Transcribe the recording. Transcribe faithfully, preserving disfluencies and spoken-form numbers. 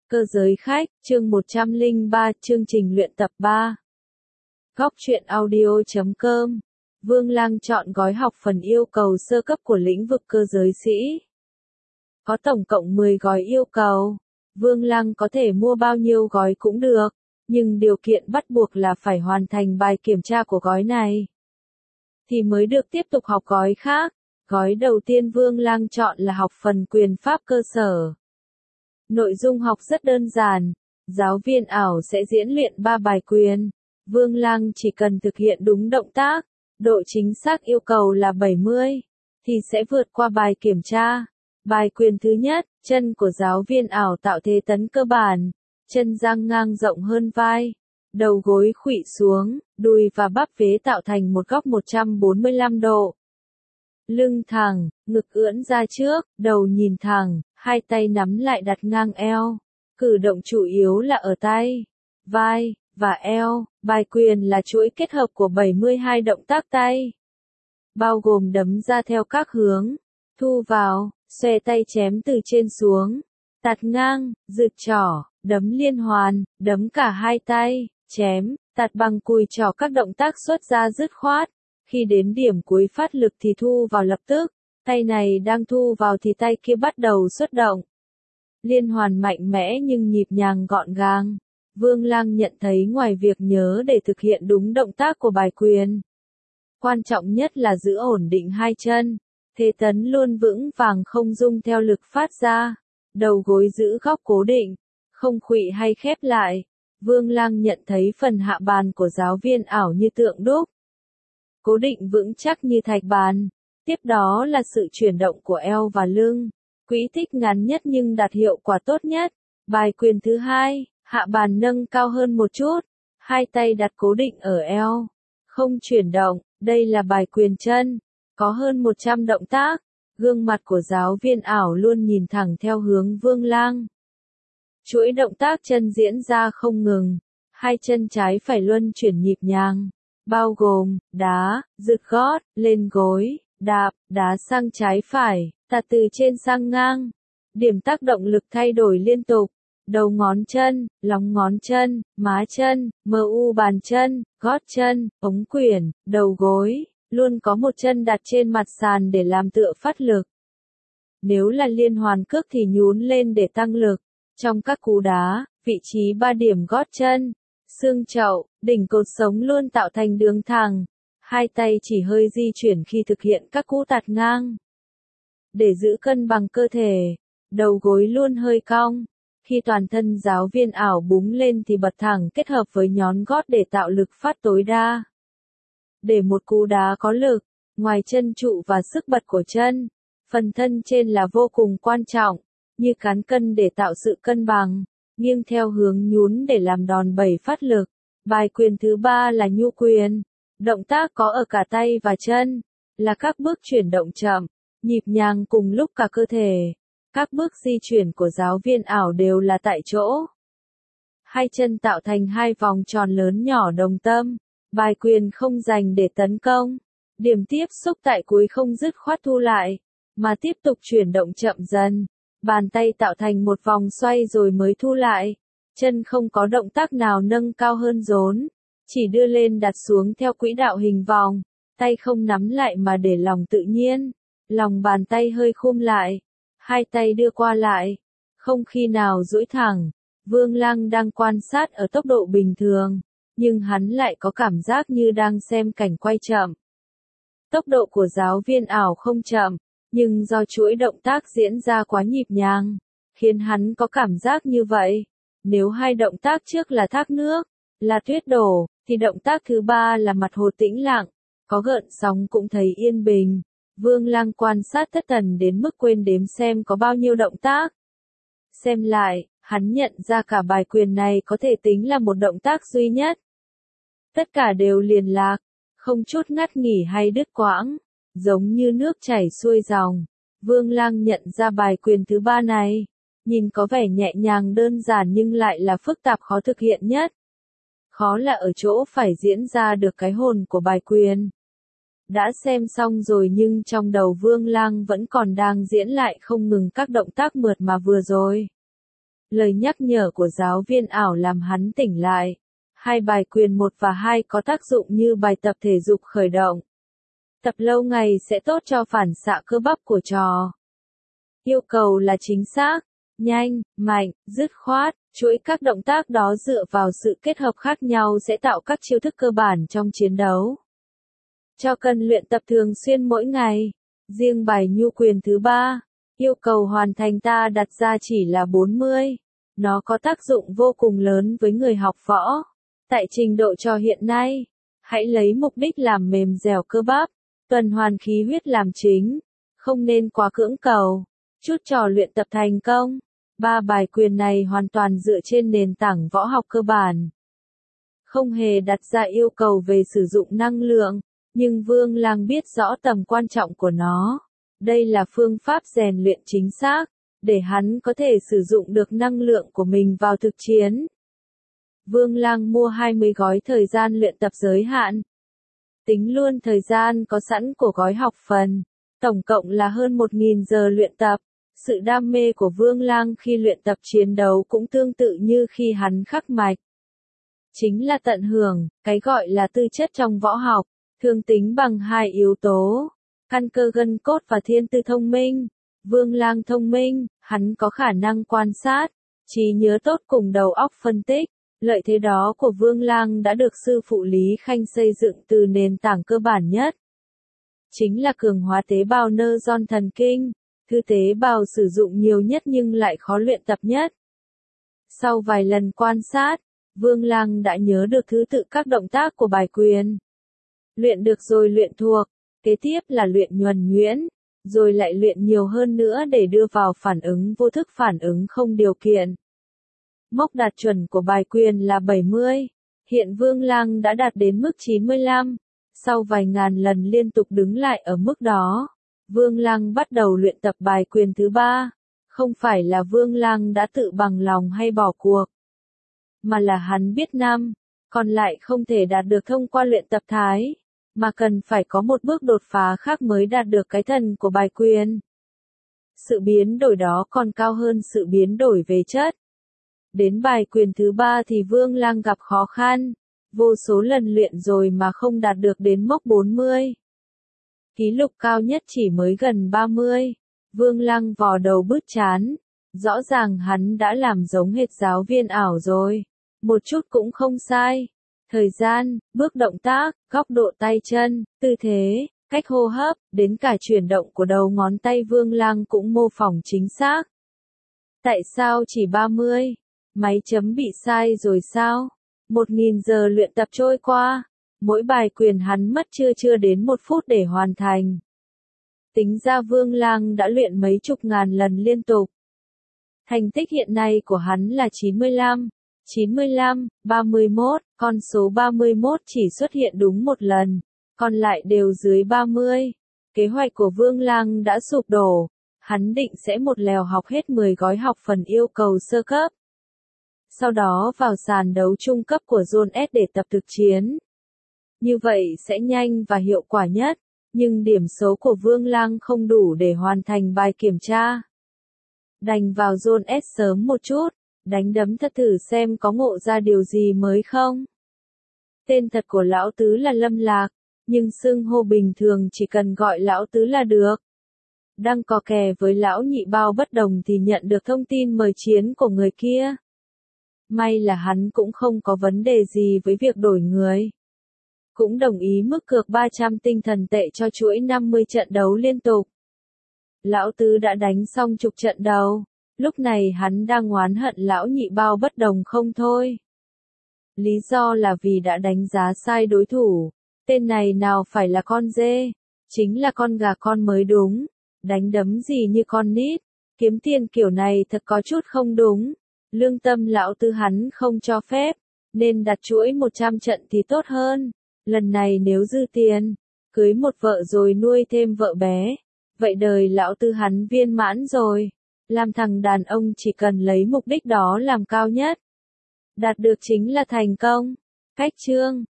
Cơ giới khách, chương một trăm lẻ ba, chương trình luyện tập ba. Góc truyện audio chấm com. Vương Lang chọn gói học phần yêu cầu sơ cấp của lĩnh vực cơ giới sĩ. Có tổng cộng mười gói yêu cầu. Vương Lang có thể mua bao nhiêu gói cũng được, nhưng điều kiện bắt buộc là phải hoàn thành bài kiểm tra của gói này, thì mới được tiếp tục học gói khác. Gói đầu tiên Vương Lang chọn là học phần quyền pháp cơ sở. Nội dung học rất đơn giản, giáo viên ảo sẽ diễn luyện ba bài quyền. Vương Lang chỉ cần thực hiện đúng động tác, độ chính xác yêu cầu là bảy mươi, thì sẽ vượt qua bài kiểm tra. Bài quyền thứ nhất, chân của giáo viên ảo tạo thế tấn cơ bản, chân dang ngang rộng hơn vai, đầu gối khuỵu xuống, đùi và bắp vế tạo thành một góc một trăm bốn mươi lăm độ. Lưng thẳng, ngực ưỡn ra trước, đầu nhìn thẳng, hai tay nắm lại đặt ngang eo. Cử động chủ yếu là ở tay, vai, và eo. Bài quyền là chuỗi kết hợp của bảy mươi hai động tác tay, bao gồm đấm ra theo các hướng, thu vào, xòe tay chém từ trên xuống, tạt ngang, giựt trỏ, đấm liên hoàn, đấm cả hai tay, chém, tạt bằng cùi trỏ, các động tác xuất ra dứt khoát. Khi đến điểm cuối phát lực thì thu vào lập tức, tay này đang thu vào thì tay kia bắt đầu xuất động. Liên hoàn mạnh mẽ nhưng nhịp nhàng gọn gàng. Vương Lang nhận thấy ngoài việc nhớ để thực hiện đúng động tác của bài quyền, quan trọng nhất là giữ ổn định hai chân, thế tấn luôn vững vàng không rung theo lực phát ra, đầu gối giữ góc cố định, không khuỵu hay khép lại. Vương Lang nhận thấy phần hạ bàn của giáo viên ảo như tượng đúc, cố định vững chắc như thạch bàn. Tiếp đó là sự chuyển động của eo và lưng, quỹ tích ngắn nhất nhưng đạt hiệu quả tốt nhất. Bài quyền thứ hai, hạ bàn nâng cao hơn một chút, hai tay đặt cố định ở eo, không chuyển động. Đây là bài quyền chân, có hơn một trăm động tác. Gương mặt của giáo viên ảo luôn nhìn thẳng theo hướng Vương Lang. Chuỗi động tác chân diễn ra không ngừng, hai chân trái phải luân chuyển nhịp nhàng, bao gồm đá, giựt gót, lên gối, đạp, đá sang trái phải, tạt từ trên sang ngang. Điểm tác động lực thay đổi liên tục, đầu ngón chân, lòng ngón chân, má chân, mu bàn chân, gót chân, ống quyển, đầu gối, luôn có một chân đặt trên mặt sàn để làm tựa phát lực. Nếu là liên hoàn cước thì nhún lên để tăng lực. Trong các cú đá, vị trí ba điểm gót chân, xương chậu, đỉnh cột sống luôn tạo thành đường thẳng. Hai tay chỉ hơi di chuyển khi thực hiện các cú tạt ngang. Để giữ cân bằng cơ thể, đầu gối luôn hơi cong. Khi toàn thân giáo viên ảo búng lên thì bật thẳng kết hợp với nhón gót để tạo lực phát tối đa. Để một cú đá có lực, ngoài chân trụ và sức bật của chân, phần thân trên là vô cùng quan trọng, như cán cân để tạo sự cân bằng, nghiêng theo hướng nhún để làm đòn bẩy phát lực. Bài quyền thứ ba là nhu quyền. Động tác có ở cả tay và chân, là các bước chuyển động chậm, nhịp nhàng cùng lúc cả cơ thể. Các bước di chuyển của giáo viên ảo đều là tại chỗ. Hai chân tạo thành hai vòng tròn lớn nhỏ đồng tâm. Bài quyền không dành để tấn công. Điểm tiếp xúc tại cuối không dứt khoát thu lại, mà tiếp tục chuyển động chậm dần. Bàn tay tạo thành một vòng xoay rồi mới thu lại. Chân không có động tác nào nâng cao hơn rốn, chỉ đưa lên đặt xuống theo quỹ đạo hình vòng. Tay không nắm lại mà để lòng tự nhiên. Lòng bàn tay hơi khum lại. Hai tay đưa qua lại, không khi nào duỗi thẳng. Vương Lang đang quan sát ở tốc độ bình thường, nhưng hắn lại có cảm giác như đang xem cảnh quay chậm. Tốc độ của giáo viên ảo không chậm, nhưng do chuỗi động tác diễn ra quá nhịp nhàng, khiến hắn có cảm giác như vậy. Nếu hai động tác trước là thác nước, là tuyết đổ, thì động tác thứ ba là mặt hồ tĩnh lặng, có gợn sóng cũng thấy yên bình. Vương Lang quan sát thất thần đến mức quên đếm xem có bao nhiêu động tác. Xem lại, hắn nhận ra cả bài quyền này có thể tính là một động tác duy nhất. Tất cả đều liền lạc, không chút ngắt nghỉ hay đứt quãng, giống như nước chảy xuôi dòng. Vương Lang nhận ra bài quyền thứ ba này, nhìn có vẻ nhẹ nhàng đơn giản nhưng lại là phức tạp khó thực hiện nhất. Khó là ở chỗ phải diễn ra được cái hồn của bài quyền. Đã xem xong rồi nhưng trong đầu Vương Lang vẫn còn đang diễn lại không ngừng các động tác mượt mà vừa rồi. Lời nhắc nhở của giáo viên ảo làm hắn tỉnh lại. Hai bài quyền một và hai có tác dụng như bài tập thể dục khởi động. Tập lâu ngày sẽ tốt cho phản xạ cơ bắp của trò. Yêu cầu là chính xác, nhanh, mạnh, dứt khoát. Chuỗi các động tác đó dựa vào sự kết hợp khác nhau sẽ tạo các chiêu thức cơ bản trong chiến đấu. Cho cần luyện tập thường xuyên mỗi ngày. Riêng bài nhu quyền thứ ba, yêu cầu hoàn thành ta đặt ra chỉ là bốn mươi. Nó có tác dụng vô cùng lớn với người học võ. Tại trình độ trò hiện nay, hãy lấy mục đích làm mềm dẻo cơ bắp, tuần hoàn khí huyết làm chính, không nên quá cưỡng cầu. Chút trò luyện tập thành công. Ba bài quyền này hoàn toàn dựa trên nền tảng võ học cơ bản. Không hề đặt ra yêu cầu về sử dụng năng lượng, nhưng Vương Lang biết rõ tầm quan trọng của nó. Đây là phương pháp rèn luyện chính xác, để hắn có thể sử dụng được năng lượng của mình vào thực chiến. Vương Lang mua hai mươi gói thời gian luyện tập giới hạn. Tính luôn thời gian có sẵn của gói học phần, tổng cộng là hơn một nghìn giờ luyện tập. Sự đam mê của Vương Lang khi luyện tập chiến đấu cũng tương tự như khi hắn khắc mạch. Chính là tận hưởng, cái gọi là tư chất trong võ học, thường tính bằng hai yếu tố, căn cơ gân cốt và thiên tư thông minh. Vương Lang thông minh, hắn có khả năng quan sát, trí nhớ tốt cùng đầu óc phân tích. Lợi thế đó của Vương Lang đã được sư phụ Lý Khanh xây dựng từ nền tảng cơ bản nhất. Chính là cường hóa tế bào neuron thần kinh. Thứ tế bào sử dụng nhiều nhất nhưng lại khó luyện tập nhất. Sau vài lần quan sát, Vương Lang đã nhớ được thứ tự các động tác của bài quyền. Luyện được rồi luyện thuộc, kế tiếp là luyện nhuần nhuyễn, rồi lại luyện nhiều hơn nữa để đưa vào phản ứng vô thức phản ứng không điều kiện. Mốc đạt chuẩn của bài quyền là bảy mươi, hiện Vương Lang đã đạt đến mức chín mươi lăm, sau vài ngàn lần liên tục đứng lại ở mức đó. Vương Lang bắt đầu luyện tập bài quyền thứ ba, không phải là Vương Lang đã tự bằng lòng hay bỏ cuộc, mà là hắn biết năm, còn lại không thể đạt được thông qua luyện tập thái, mà cần phải có một bước đột phá khác mới đạt được cái thần của bài quyền. Sự biến đổi đó còn cao hơn sự biến đổi về chất. Đến bài quyền thứ ba thì Vương Lang gặp khó khăn, vô số lần luyện rồi mà không đạt được đến mốc bốn mươi. Kỷ lục cao nhất chỉ mới gần ba mươi. Vương Lang vò đầu bứt trán. Rõ ràng hắn đã làm giống hệt giáo viên ảo rồi. Một chút cũng không sai. Thời gian, bước động tác, góc độ tay chân, tư thế, cách hô hấp, đến cả chuyển động của đầu ngón tay Vương Lang cũng mô phỏng chính xác. Tại sao chỉ ba mươi? Máy chấm bị sai rồi sao? Một nghìn giờ luyện tập trôi qua. Mỗi bài quyền hắn mất chưa chưa đến một phút để hoàn thành. Tính ra Vương Lang đã luyện mấy chục ngàn lần liên tục. Thành tích hiện nay của hắn là chín mươi lăm, chín mươi lăm, ba mươi mốt, con số ba mươi mốt chỉ xuất hiện đúng một lần, còn lại đều dưới ba mươi. Kế hoạch của Vương Lang đã sụp đổ, hắn định sẽ một lèo học hết mười gói học phần yêu cầu sơ cấp. Sau đó vào sàn đấu trung cấp của Zone S để tập thực chiến. Như vậy sẽ nhanh và hiệu quả nhất, nhưng điểm số của Vương Lang không đủ để hoàn thành bài kiểm tra. Đành vào Zone S sớm một chút, đánh đấm thật thử xem có ngộ ra điều gì mới không. Tên thật của lão tứ là Lâm Lạc, nhưng xưng hô bình thường chỉ cần gọi lão tứ là được. Đang cò kè với lão nhị bao bất đồng thì nhận được thông tin mời chiến của người kia. May là hắn cũng không có vấn đề gì với việc đổi người. Cũng đồng ý mức cược ba trăm tinh thần tệ cho chuỗi năm mươi trận đấu liên tục. Lão tứ đã đánh xong chục trận đầu, lúc này hắn đang oán hận lão nhị bao bất đồng không thôi. Lý do là vì đã đánh giá sai đối thủ, tên này nào phải là con dê, chính là con gà con mới đúng, đánh đấm gì như con nít, kiếm tiền kiểu này thật có chút không đúng. Lương tâm lão tứ hắn không cho phép, nên đặt chuỗi một trăm trận thì tốt hơn. Lần này nếu dư tiền, cưới một vợ rồi nuôi thêm vợ bé, vậy đời lão tứ hắn viên mãn rồi. Làm thằng đàn ông chỉ cần lấy mục đích đó làm cao nhất. Đạt được chính là thành công. Cách chương